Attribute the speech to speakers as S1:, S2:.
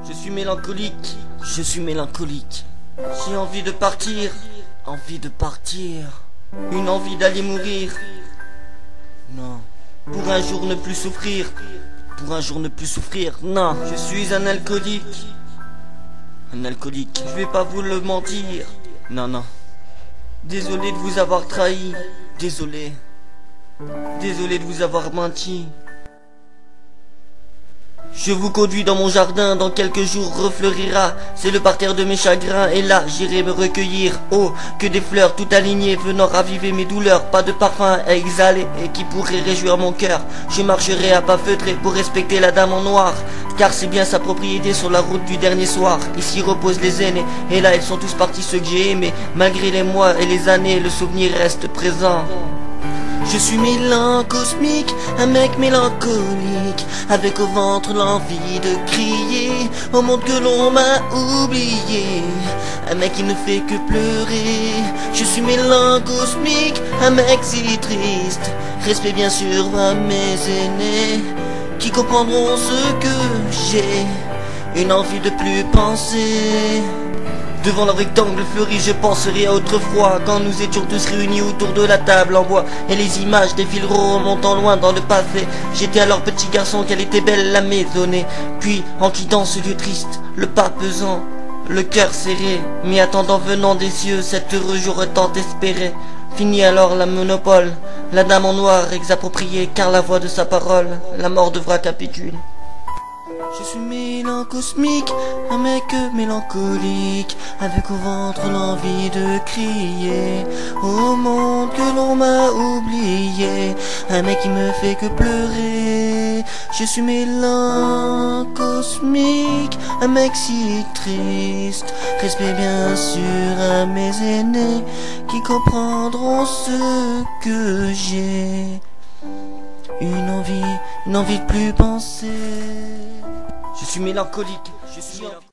S1: Je suis mélancolique, je suis mélancolique. J'ai envie de partir, une envie d'aller mourir. Non, pour un jour ne plus souffrir, non. Je suis un alcoolique, je vais pas vous le mentir. Non. Désolé de vous avoir trahi, désolé de vous avoir menti. Je vous conduis dans mon jardin, dans quelques jours refleurira. C'est le parterre de mes chagrins, et là j'irai me recueillir. Oh, que des fleurs tout alignées venant raviver mes douleurs. Pas de parfum à exhaler et qui pourrait réjouir mon cœur. Je marcherai à pas feutrés pour respecter la dame en noir, car c'est bien sa propriété sur la route du dernier soir. Ici reposent les aînés, et là ils sont tous partis ceux que j'ai aimés. Malgré les mois et les années, le souvenir reste présent. Je suis mélancosmique, un mec mélancolique, avec au ventre l'envie de crier au monde que l'on m'a oublié. Un mec qui ne fait que pleurer. Je suis mélancosmique, un mec si triste. Respect bien sûr à mes aînés, qui comprendront ce que j'ai. Une envie de plus penser. Devant le rectangle fleuri, je penserai à autrefois, quand nous étions tous réunis autour de la table en bois, et les images défileront remontant loin dans le passé. J'étais alors petit garçon, qu'elle était belle la maisonnée. Puis, en quittant ce lieu triste, le pas pesant, le cœur serré, m'y attendant venant des cieux, cet heureux jour tant espéré. Fini alors la monopole, la dame en noir exappropriée, car la voix de sa parole, la mort devra capituler. Je suis mélancosmique, un mec mélancolique, avec au ventre l'envie de crier au monde que l'on m'a oublié. Un mec qui me fait que pleurer. Je suis mélancosmique, un mec si triste. Respect bien sûr à mes aînés, qui comprendront ce que j'ai. Une envie de plus penser. Je suis mélancolique,